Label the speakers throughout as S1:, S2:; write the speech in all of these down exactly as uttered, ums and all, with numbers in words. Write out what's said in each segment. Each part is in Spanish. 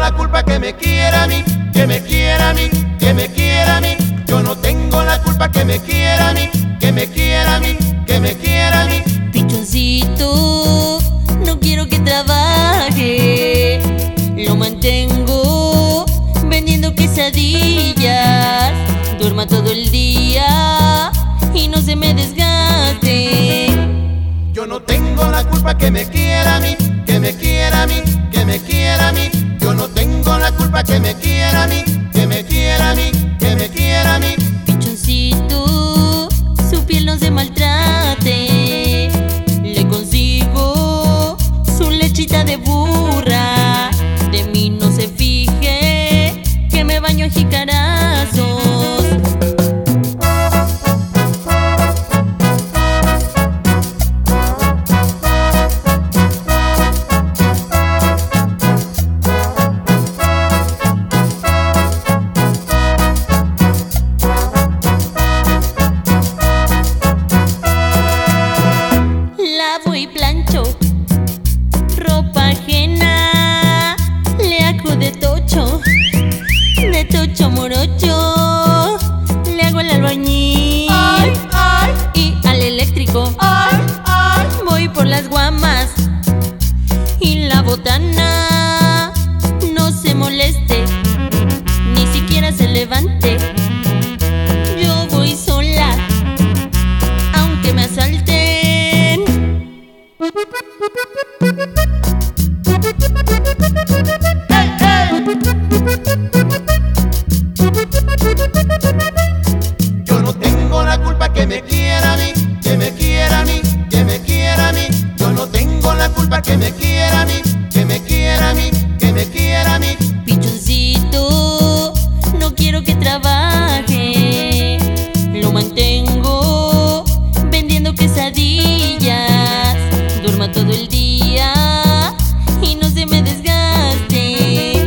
S1: la culpa que me quiera a mí, que me quiera a mí, que me quiera a mí. Yo no tengo la culpa que me quiera a mí, que me quiera a mí, que me quiera a mí.
S2: Pichoncito, no quiero que trabaje, lo mantengo vendiendo quesadillas. Duerma todo el día y no se me desgaste.
S1: Yo no tengo la culpa que me quiera a mí, que me quiera a mí, que me quiera a mí. Yo no tengo la culpa que me quiera a mí, que me quiera a mí, que me quiera a mí.
S2: Pichoncito, su piel no se maltrate, le consigo su lechita de burra. De mí no se fije, que me baño a jicarazos. Lavo y plancho ropa ajena, le hago de tocho, de tocho morocho, le hago el albañil.
S1: Ay, ay,
S2: y al eléctrico.
S1: ay, ay.
S2: Voy por las guamas y la botana no se moleste, ni siquiera se levante. Yo voy sola, aunque me asalten.
S1: Hey, hey. Yo no tengo la culpa que me quiera a mí, que me quiera a mí, que me quiera a mí. Yo no tengo la culpa que me quiera a mí, que me quiera a mí, que me quiera a mí.
S2: Pichoncito, no quiero que trabaje, lo mantengo vendiendo quesadillas. Duerma todo el día y no se me desgaste.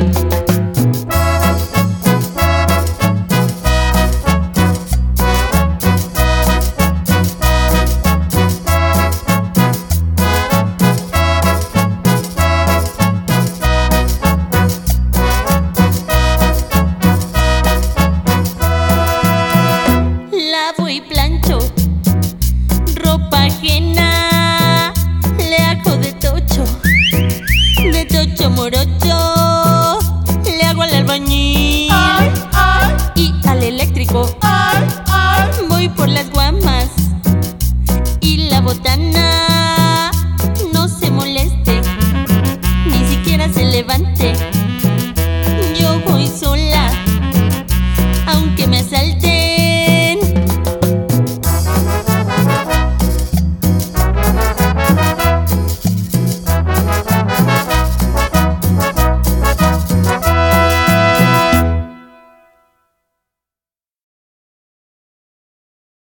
S2: Lavo y plancho ropa ajena, le hago de tocho, de tocho morocho, le hago al albañil.
S1: Ay, ay,
S2: y al eléctrico.
S1: ay, ay.
S2: Voy por las guamas y la botana